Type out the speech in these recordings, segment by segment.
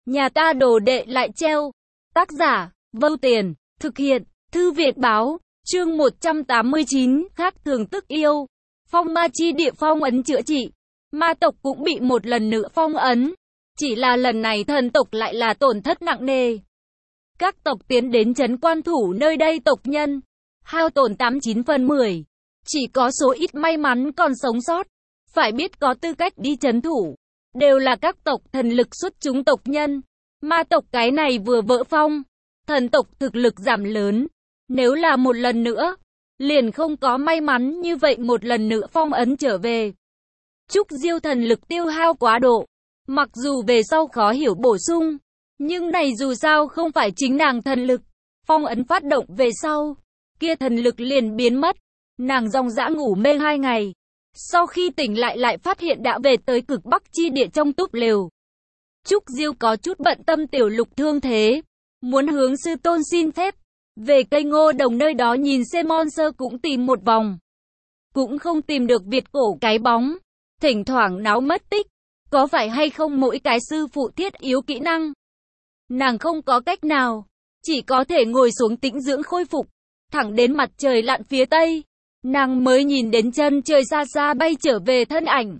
Nhà ta đồ đệ lại treo. Tác giả, Vâu Tiền, thực hiện, Thư viện báo, chương 189, khác thường tức yêu. Phong ma chi địa phong ấn chữa trị. Ma tộc cũng bị một lần nữa phong ấn. Chỉ là lần này thần tộc lại là tổn thất nặng nề. Các tộc tiến đến trấn quan thủ nơi đây tộc nhân hao tổn 89/10. Chỉ có số ít may mắn còn sống sót. Phải biết có tư cách đi trấn thủ đều là các tộc thần lực xuất chúng tộc nhân. Ma tộc cái này vừa vỡ phong, thần tộc thực lực giảm lớn. Nếu là một lần nữa, liền không có may mắn như vậy một lần nữa phong ấn trở về. Trúc Diêu thần lực tiêu hao quá độ. Mặc dù về sau khó hiểu bổ sung, nhưng này dù sao không phải chính nàng thần lực. Phong ấn phát động về sau, kia thần lực liền biến mất. Nàng dòng dã ngủ mê 2 ngày. Sau khi tỉnh lại phát hiện đã về tới cực bắc chi địa trong túp lều. Trúc Diêu có chút bận tâm Tiểu Lục thương thế, muốn hướng sư tôn xin phép về cây ngô đồng nơi đó nhìn xem. Sơ cũng tìm một vòng, cũng không tìm được Việt cổ cái bóng, thỉnh thoảng náo mất tích. Có phải hay không mỗi cái sư phụ thiết yếu kỹ năng? Nàng không có cách nào, chỉ có thể ngồi xuống tĩnh dưỡng khôi phục, thẳng đến mặt trời lặn phía tây. Nàng mới nhìn đến chân trời xa xa bay trở về thân ảnh.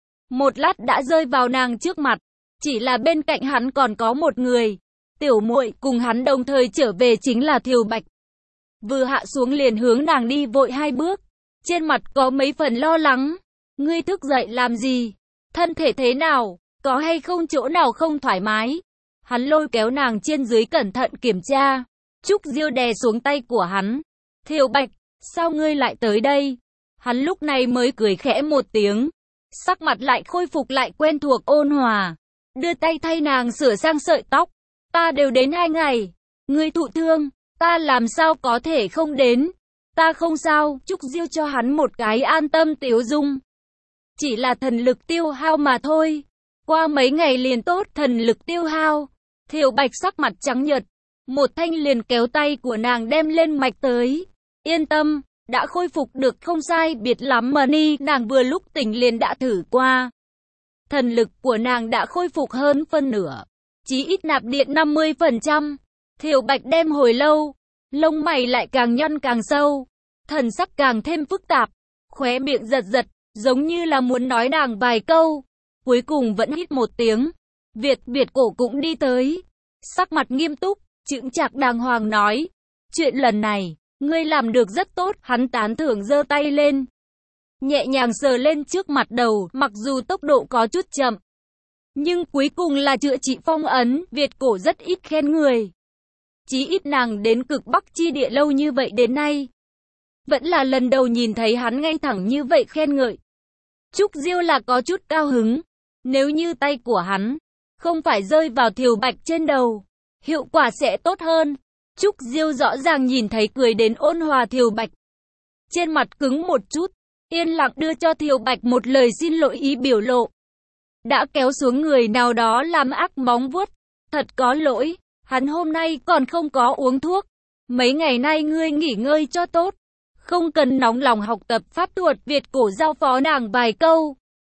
Một lát đã rơi vào nàng trước mặt, chỉ là bên cạnh hắn còn có một người. Tiểu muội cùng hắn đồng thời trở về chính là Thiều Bạch. Vừa hạ xuống liền hướng nàng đi vội 2 bước, trên mặt có mấy phần lo lắng. Ngươi thức dậy làm gì? Thân thể thế nào? Có hay không chỗ nào không thoải mái? Hắn lôi kéo nàng trên dưới cẩn thận kiểm tra. Trúc Diêu đè xuống tay của hắn. Thiều Bạch, sao ngươi lại tới đây? Hắn lúc này mới cười khẽ một tiếng, sắc mặt lại khôi phục lại quen thuộc ôn hòa, đưa tay thay nàng sửa sang sợi tóc. Ta đều đến 2 ngày, ngươi thụ thương, ta làm sao có thể không đến? Ta không sao. Trúc Diêu cho hắn một cái an tâm tiếu dung. Chỉ là thần lực tiêu hao mà thôi, qua mấy ngày liền tốt. Thần lực tiêu hao. Thiều Bạch sắc mặt trắng nhợt, một thanh liền kéo tay của nàng đem lên mạch tới. Yên tâm, đã khôi phục được không sai biệt lắm mà ni. Nàng vừa lúc tỉnh liền đã thử qua, thần lực của nàng đã khôi phục hơn phân nửa, chí ít nạp điện 50%. Thiều Bạch đem hồi lâu, lông mày lại càng nhăn càng sâu, thần sắc càng thêm phức tạp, khóe miệng giật giật, giống như là muốn nói nàng vài câu, cuối cùng vẫn hít một tiếng. Việt cổ cũng đi tới, sắc mặt nghiêm túc, chững chạc đàng hoàng nói, chuyện lần này ngươi làm được rất tốt. Hắn tán thưởng giơ tay lên, nhẹ nhàng sờ lên trước mặt đầu, mặc dù tốc độ có chút chậm, nhưng cuối cùng là chữa trị phong ấn. Việt cổ rất ít khen người, chí ít nàng đến cực bắc chi địa lâu như vậy đến nay, vẫn là lần đầu nhìn thấy hắn ngay thẳng như vậy khen ngợi. Trúc Diêu là có chút cao hứng, nếu như tay của hắn không phải rơi vào Thiều Bạch trên đầu, hiệu quả sẽ tốt hơn. Trúc Diêu rõ ràng nhìn thấy cười đến ôn hòa Thiều Bạch, trên mặt cứng một chút, yên lặng đưa cho Thiều Bạch một lời xin lỗi ý biểu lộ. Đã kéo xuống người nào đó làm ác móng vuốt, thật có lỗi, hắn hôm nay còn không có uống thuốc. Mấy ngày nay ngươi nghỉ ngơi cho tốt, không cần nóng lòng học tập pháp thuật. Việt cổ giao phó nàng vài câu,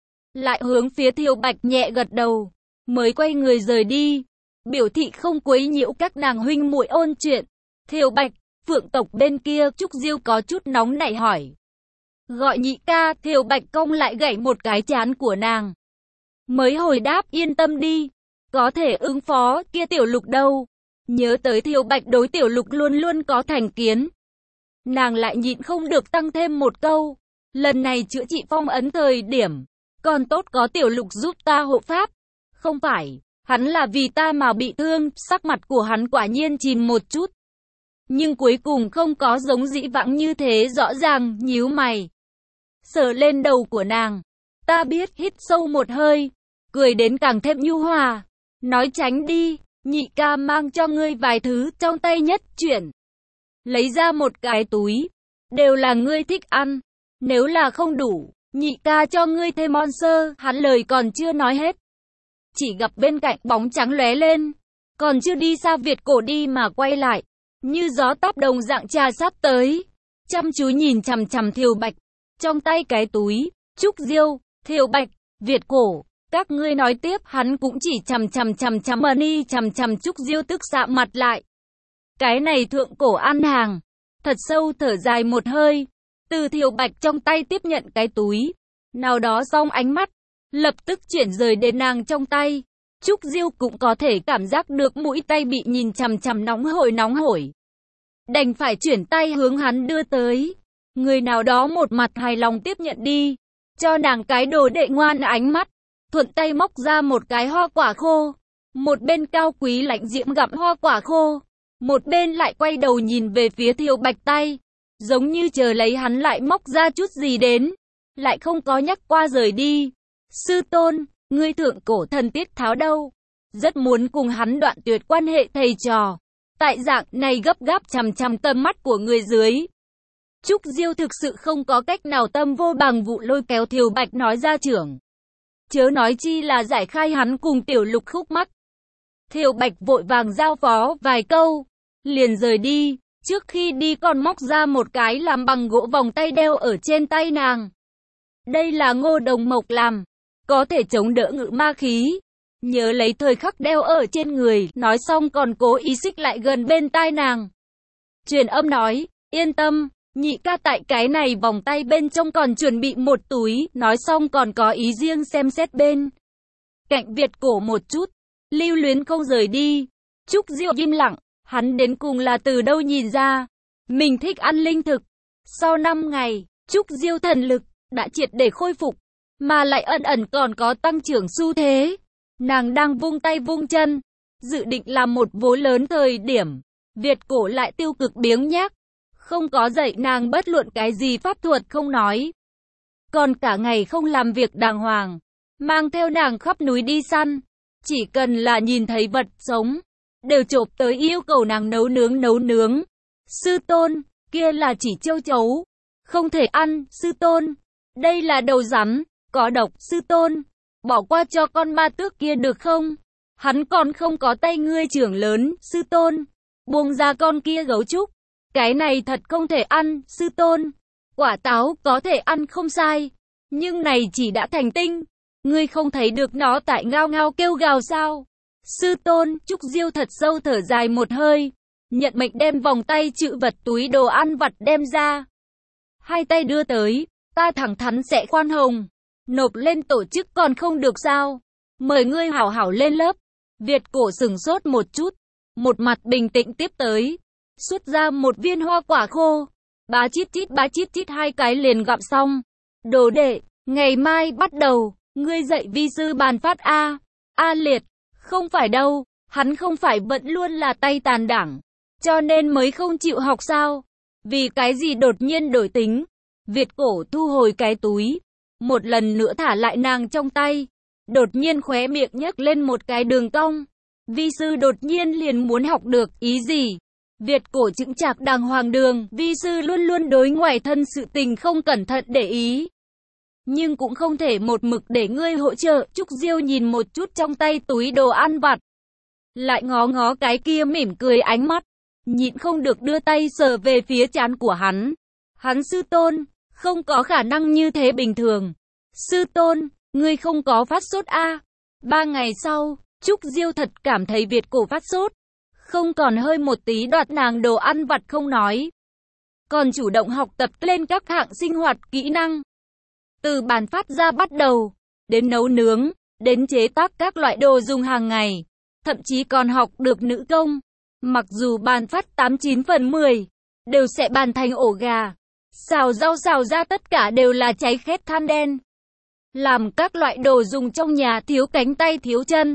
lại hướng phía Thiều Bạch nhẹ gật đầu, mới quay người rời đi, biểu thị không quấy nhiễu các nàng huynh muội ôn chuyện. Thiều Bạch, Phượng tộc bên kia. Trúc Diêu có chút nóng nảy hỏi, gọi nhị ca. Thiều Bạch cong lại gảy một cái trán của nàng, mới hồi đáp, yên tâm đi, có thể ứng phó. Kia Tiểu Lục đâu? Nhớ tới Thiều Bạch đối Tiểu Lục luôn luôn có thành kiến, nàng lại nhịn không được tăng thêm một câu, lần này chữa trị phong ấn thời điểm, còn tốt có Tiểu Lục giúp ta hộ pháp, không phải hắn là vì ta mà bị thương. Sắc mặt của hắn quả nhiên chìm một chút, nhưng cuối cùng không có giống dĩ vãng như thế rõ ràng, nhíu mày, sờ lên đầu của nàng. Ta biết. Hít sâu một hơi, cười đến càng thêm nhu hòa, nói tránh đi, nhị ca mang cho ngươi vài thứ. Trong tay nhất chuyển, lấy ra một cái túi, đều là ngươi thích ăn, nếu là không đủ, nhị ca cho ngươi thêm monster. Hắn lời còn chưa nói hết, chỉ gặp bên cạnh bóng trắng lóe lên, còn chưa đi xa Việt cổ đi mà quay lại, như gió táp đồng dạng trà sắp tới, chăm chú nhìn chằm chằm Thiều Bạch, trong tay cái túi. Trúc Diêu, Thiều Bạch, Việt cổ, Các ngươi nói tiếp, hắn cũng chỉ chằm chằm Trúc Diêu tức sạm mặt lại. Cái này thượng cổ ăn hàng. Thật sâu thở dài một hơi. Từ Thiều Bạch trong tay tiếp nhận cái túi. Nào đó xong ánh mắt. Lập tức chuyển rời đến nàng trong tay. Trúc Diêu cũng có thể cảm giác được mũi tay bị nhìn chằm chằm nóng hổi. Đành phải chuyển tay hướng hắn đưa tới. Người nào đó một mặt hài lòng tiếp nhận đi. Cho nàng cái đồ đệ ngoan ánh mắt. Thuận tay móc ra một cái hoa quả khô. Một bên cao quý lãnh diễm gặm hoa quả khô. Một bên lại quay đầu nhìn về phía Thiều Bạch tay. Giống như chờ lấy hắn lại móc ra chút gì đến. Lại không có nhắc qua rời đi. Sư tôn, ngươi thượng cổ thần Tiết Tháo đâu? Rất muốn cùng hắn đoạn tuyệt quan hệ thầy trò. Tại dạng này gấp gáp chằm tầm mắt của người dưới. Trúc Diêu thực sự không có cách nào tâm vô bằng vụ lôi kéo Thiều Bạch nói ra trưởng. Chớ nói chi là giải khai hắn cùng Tiểu Lục khúc mắc. Thiều Bạch vội vàng giao phó vài câu. Liền rời đi. Trước khi đi còn móc ra một cái làm bằng gỗ vòng tay đeo ở trên tay nàng. Đây là Ngô Đồng Mộc làm. Có thể chống đỡ ngự ma khí. Nhớ lấy thời khắc đeo ở trên người. Nói xong còn cố ý xích lại gần bên tai nàng. Truyền âm nói, yên tâm. Nhị ca tại cái này vòng tay bên trong còn chuẩn bị một túi. Nói xong còn có ý riêng xem xét bên cạnh Việt cổ một chút. Lưu luyến không rời đi. Trúc Diêu im lặng. Hắn đến cùng là từ đâu nhìn ra. Mình thích ăn linh thực. Sau 5 ngày, Trúc Diêu thần lực đã triệt để khôi phục. Mà lại ẩn còn có tăng trưởng xu thế. Nàng đang vung tay vung chân. Dự định làm một vố lớn thời điểm. Việt cổ lại tiêu cực biếng nhác. Không có dạy nàng bất luận cái gì pháp thuật không nói. Còn cả ngày không làm việc đàng hoàng. Mang theo nàng khắp núi đi săn. Chỉ cần là nhìn thấy vật sống. Đều chộp tới yêu cầu nàng nấu nướng. Sư tôn, kia là chỉ châu chấu. Không thể ăn, sư tôn. Đây là đầu rắn, có độc, sư tôn. Bỏ qua cho con ma tước kia được không? Hắn còn không có tay ngươi trưởng lớn, sư tôn. Buông ra con kia gấu trúc. Cái này thật không thể ăn, sư tôn. Quả táo có thể ăn không sai. Nhưng này chỉ đã thành tinh. Ngươi không thấy được nó tại ngao kêu gào sao? Sư tôn, Trúc Diêu thật sâu thở dài một hơi. Nhận mệnh đem vòng tay trữ vật túi đồ ăn vặt đem ra. Hai tay đưa tới. Ta thẳng thắn sẽ khoan hồng. Nộp lên tổ chức còn không được sao? Mời ngươi hảo hảo lên lớp. Việt cổ sừng sốt một chút. Một mặt bình tĩnh tiếp tới. Xuất ra một viên hoa quả khô. Bá chít hai cái liền gặm xong. Đồ đệ, ngày mai bắt đầu. Ngươi dạy vi sư bàn phát A. A liệt. Không phải đâu. Hắn không phải vẫn luôn là tay tàn đảng. Cho nên mới không chịu học sao? Vì cái gì đột nhiên đổi tính? Việt cổ thu hồi cái túi. Một lần nữa thả lại nàng trong tay. Đột nhiên khóe miệng nhấc lên một cái đường cong. Vi sư đột nhiên liền muốn học được ý gì? Việt cổ chững chạc đàng hoàng đường. Vi sư luôn luôn đối ngoài thân sự tình không cẩn thận để ý. Nhưng cũng không thể một mực để ngươi hỗ trợ. Trúc Diêu nhìn một chút trong tay túi đồ ăn vặt. Lại ngó cái kia mỉm cười ánh mắt. Nhịn không được đưa tay sờ về phía trán của hắn. Hắn sư tôn, không có khả năng như thế bình thường. Sư tôn, ngươi không có phát sốt a? 3 ngày sau, Trúc Diêu thật cảm thấy Việt cổ phát sốt. Không còn hơi một tí đoạt nàng đồ ăn vặt không nói. Còn chủ động học tập lên các hạng sinh hoạt kỹ năng. Từ bàn phát ra bắt đầu, đến nấu nướng, đến chế tác các loại đồ dùng hàng ngày. Thậm chí còn học được nữ công. Mặc dù bàn phát 89 phần 10, đều sẽ bàn thành ổ gà. Xào rau xào ra tất cả đều là cháy khét than đen. Làm các loại đồ dùng trong nhà thiếu cánh tay thiếu chân.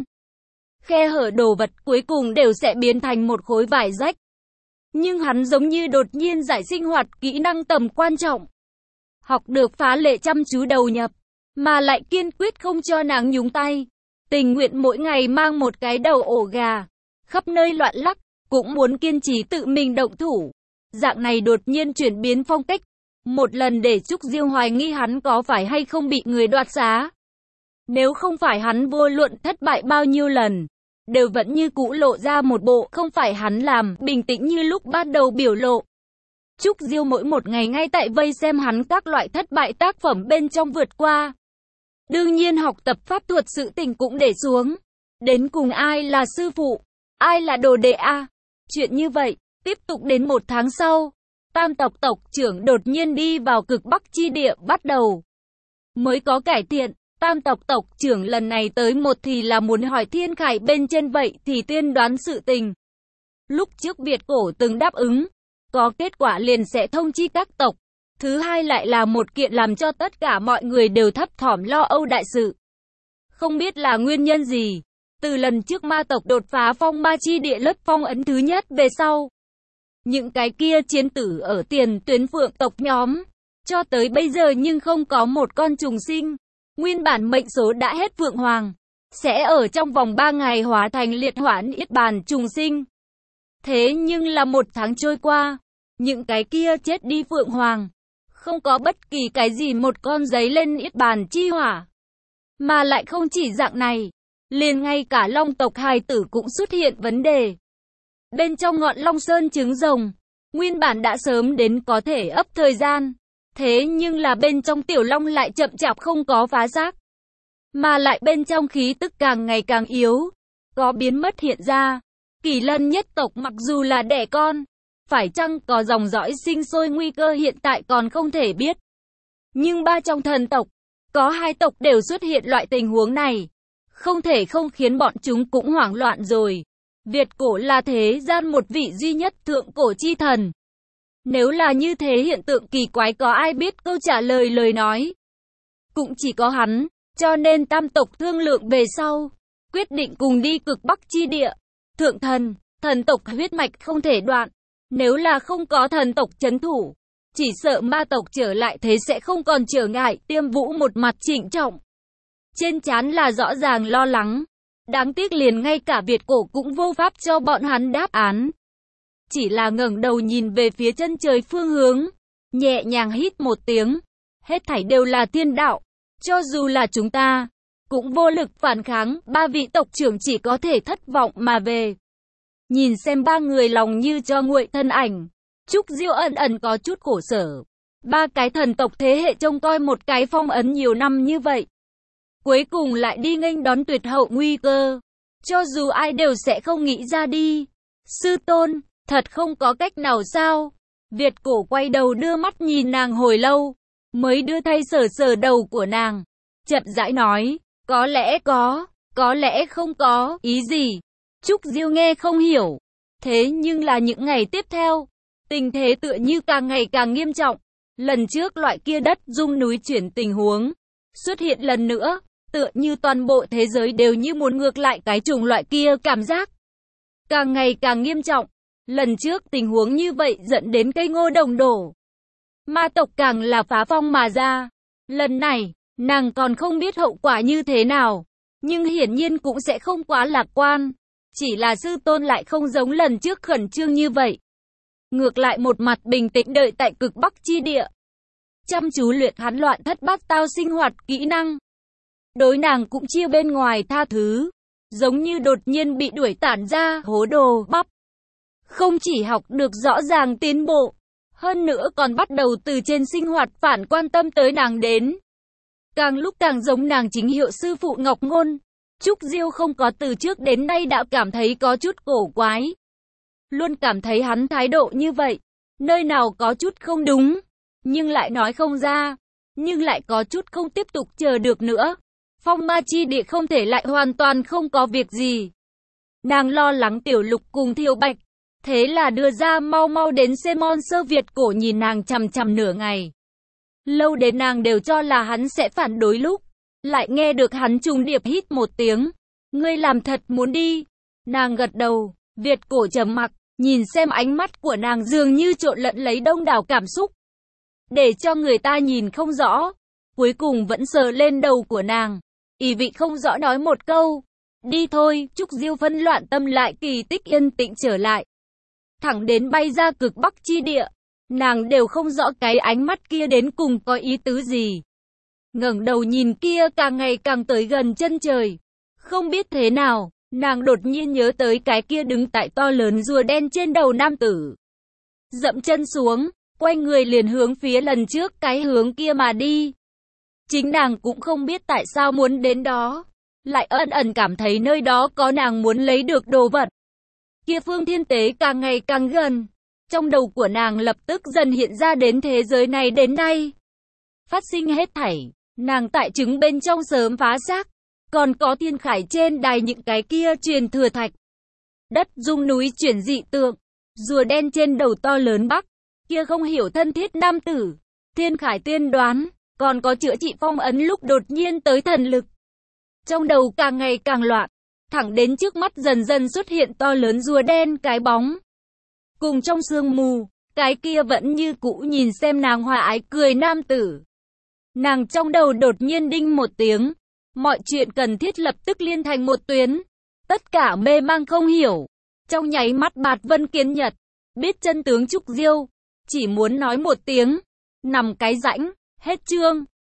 Khe hở đồ vật cuối cùng đều sẽ biến thành một khối vải rách. Nhưng hắn giống như đột nhiên giải sinh hoạt kỹ năng tầm quan trọng. Học được phá lệ chăm chú đầu nhập, mà lại kiên quyết không cho nàng nhúng tay. Tình nguyện mỗi ngày mang một cái đầu ổ gà, khắp nơi loạn lắc, cũng muốn kiên trì tự mình động thủ. Dạng này đột nhiên chuyển biến phong cách, một lần để Trúc Diêu hoài nghi hắn có phải hay không bị người đoạt xá. Nếu không phải hắn vô luận thất bại bao nhiêu lần, đều vẫn như cũ lộ ra một bộ không phải hắn làm, bình tĩnh như lúc ban đầu biểu lộ. Trúc Diêu mỗi một ngày ngay tại vây xem hắn các loại thất bại tác phẩm bên trong vượt qua. Đương nhiên học tập pháp thuật sự tình cũng để xuống. Đến cùng ai là sư phụ, ai là đồ đệ a? Chuyện như vậy, tiếp tục đến 1 tháng sau, Tam tộc tộc trưởng đột nhiên đi vào cực Bắc chi địa bắt đầu. Mới có cải thiện, Tam tộc tộc trưởng lần này tới một thì là muốn hỏi Thiên Khải bên trên vậy thì tiên đoán sự tình. Lúc trước Việt cổ từng đáp ứng, có kết quả liền sẽ thông chi các tộc. Thứ hai lại là một kiện làm cho tất cả mọi người đều thấp thỏm lo âu đại sự. Không biết là nguyên nhân gì, từ lần trước ma tộc đột phá phong ma chi địa lớp phong ấn thứ nhất về sau. Những cái kia chiến tử ở tiền tuyến phượng tộc nhóm, cho tới bây giờ nhưng không có một con trùng sinh. Nguyên bản mệnh số đã hết Phượng Hoàng, sẽ ở trong vòng 3 ngày hóa thành liệt hoãn yết bàn trùng sinh. Thế nhưng là 1 tháng trôi qua, những cái kia chết đi Phượng Hoàng, không có bất kỳ cái gì một con giấy lên yết bàn chi hỏa. Mà lại không chỉ dạng này, liền ngay cả long tộc hài tử cũng xuất hiện vấn đề. Bên trong ngọn Long Sơn trứng rồng, nguyên bản đã sớm đến có thể ấp thời gian. Thế nhưng là bên trong tiểu long lại chậm chạp không có phá xác. Mà lại bên trong khí tức càng ngày càng yếu, có biến mất hiện ra. Kỳ Lân nhất tộc mặc dù là đẻ con, phải chăng có dòng dõi sinh sôi nguy cơ hiện tại còn không thể biết. Nhưng 3 trong thần tộc, có 2 tộc đều xuất hiện loại tình huống này. Không thể không khiến bọn chúng cũng hoảng loạn rồi. Việt cổ là thế gian một vị duy nhất thượng cổ chi thần. Nếu là như thế hiện tượng kỳ quái có ai biết câu trả lời lời nói. Cũng chỉ có hắn, cho nên tam tộc thương lượng về sau. Quyết định cùng đi cực Bắc chi địa. Thượng thần, thần tộc huyết mạch không thể đoạn. Nếu là không có thần tộc chấn thủ, chỉ sợ ma tộc trở lại thế sẽ không còn trở ngại. Tiêm Vũ một mặt trịnh trọng, trên trán là rõ ràng lo lắng. Đáng tiếc liền ngay cả Việt cổ cũng vô pháp cho bọn hắn đáp án. Chỉ là ngẩng đầu nhìn về phía chân trời phương hướng, nhẹ nhàng hít một tiếng. Hết thảy đều là thiên đạo, cho dù là chúng ta cũng vô lực phản kháng. 3 vị tộc trưởng chỉ có thể thất vọng mà về. Nhìn xem 3 người lòng như cho nguội thân ảnh, Trúc Diêu ẩn ẩn có chút khổ sở. 3 cái thần tộc thế hệ trông coi một cái phong ấn nhiều năm như vậy, cuối cùng lại đi nghênh đón tuyệt hậu nguy cơ. Cho dù ai đều sẽ không nghĩ ra đi. Sư tôn, thật không có cách nào sao? Việt cổ quay đầu đưa mắt nhìn nàng hồi lâu, mới đưa tay sờ sờ đầu của nàng. Chậm rãi nói, có lẽ không có, ý gì? Trúc Diêu nghe không hiểu. Thế nhưng là những ngày tiếp theo, tình thế tựa như càng ngày càng nghiêm trọng. Lần trước loại kia đất rung núi chuyển tình huống xuất hiện lần nữa, tựa như toàn bộ thế giới đều như muốn ngược lại cái chủng loại kia cảm giác. Càng ngày càng nghiêm trọng. Lần trước tình huống như vậy dẫn đến cây ngô đồng đổ. Ma tộc càng là phá phong mà ra. Lần này, nàng còn không biết hậu quả như thế nào. Nhưng hiển nhiên cũng sẽ không quá lạc quan. Chỉ là sư tôn lại không giống lần trước khẩn trương như vậy. Ngược lại một mặt bình tĩnh đợi tại cực Bắc chi địa. Chăm chú luyện hắn loạn thất bát tao sinh hoạt kỹ năng. Đối nàng cũng chia bên ngoài tha thứ. Giống như đột nhiên bị đuổi tản ra hố đồ bắp. Không chỉ học được rõ ràng tiến bộ, hơn nữa còn bắt đầu từ trên sinh hoạt phản quan tâm tới nàng đến. Càng lúc càng giống nàng chính hiệu sư phụ Ngọc Ngôn. Trúc Diêu không có từ trước đến nay đã cảm thấy có chút cổ quái. Luôn cảm thấy hắn thái độ như vậy, nơi nào có chút không đúng, nhưng lại nói không ra, nhưng lại có chút không tiếp tục chờ được nữa. Phong ma chi địa không thể lại hoàn toàn không có việc gì. Nàng lo lắng Tiểu Lục cùng Thiều Bạch, thế là đưa ra mau mau đến Semon Sơ. Việt cổ nhìn nàng chằm chằm nửa ngày. Lâu đến nàng đều cho là hắn sẽ phản đối lúc lại nghe được hắn trùng điệp hít một tiếng. Ngươi làm thật muốn đi? Nàng gật đầu. Việt cổ trầm mặc, nhìn xem ánh mắt của nàng dường như trộn lẫn lấy đông đảo cảm xúc, để cho người ta nhìn không rõ. Cuối cùng vẫn sờ lên đầu của nàng, ý vị không rõ nói một câu. Đi thôi. Trúc Diêu phân loạn tâm lại kỳ tích yên tĩnh trở lại. Thẳng đến bay ra cực Bắc chi địa, nàng đều không rõ cái ánh mắt kia đến cùng có ý tứ gì. Ngẩng đầu nhìn kia càng ngày càng tới gần chân trời. Không biết thế nào, nàng đột nhiên nhớ tới cái kia đứng tại to lớn rùa đen trên đầu nam tử. Dậm chân xuống, quay người liền hướng phía lần trước cái hướng kia mà đi. Chính nàng cũng không biết tại sao muốn đến đó, lại ẩn ẩn cảm thấy nơi đó có nàng muốn lấy được đồ vật. Kia phương thiên tế càng ngày càng gần, trong đầu của nàng lập tức dần hiện ra đến thế giới này đến nay. Phát sinh hết thảy, nàng tại trứng bên trong sớm phá xác, còn có thiên khải trên đài những cái kia truyền thừa thạch. Đất rung núi chuyển dị tượng, rùa đen trên đầu to lớn bắc, kia không hiểu thân thiết nam tử, thiên khải tiên đoán, còn có chữa trị phong ấn lúc đột nhiên tới thần lực. Trong đầu càng ngày càng loạn, thẳng đến trước mắt dần dần xuất hiện to lớn rùa đen cái bóng. Cùng trong sương mù, cái kia vẫn như cũ nhìn xem nàng hòa ái cười nam tử. Nàng trong đầu đột nhiên đinh một tiếng, mọi chuyện cần thiết lập tức liên thành một tuyến. Tất cả mê mang không hiểu. Trong nháy mắt Bạt Vân Kiến Nhật, biết chân tướng Trúc Diêu, chỉ muốn nói một tiếng, nằm cái rãnh, hết chương.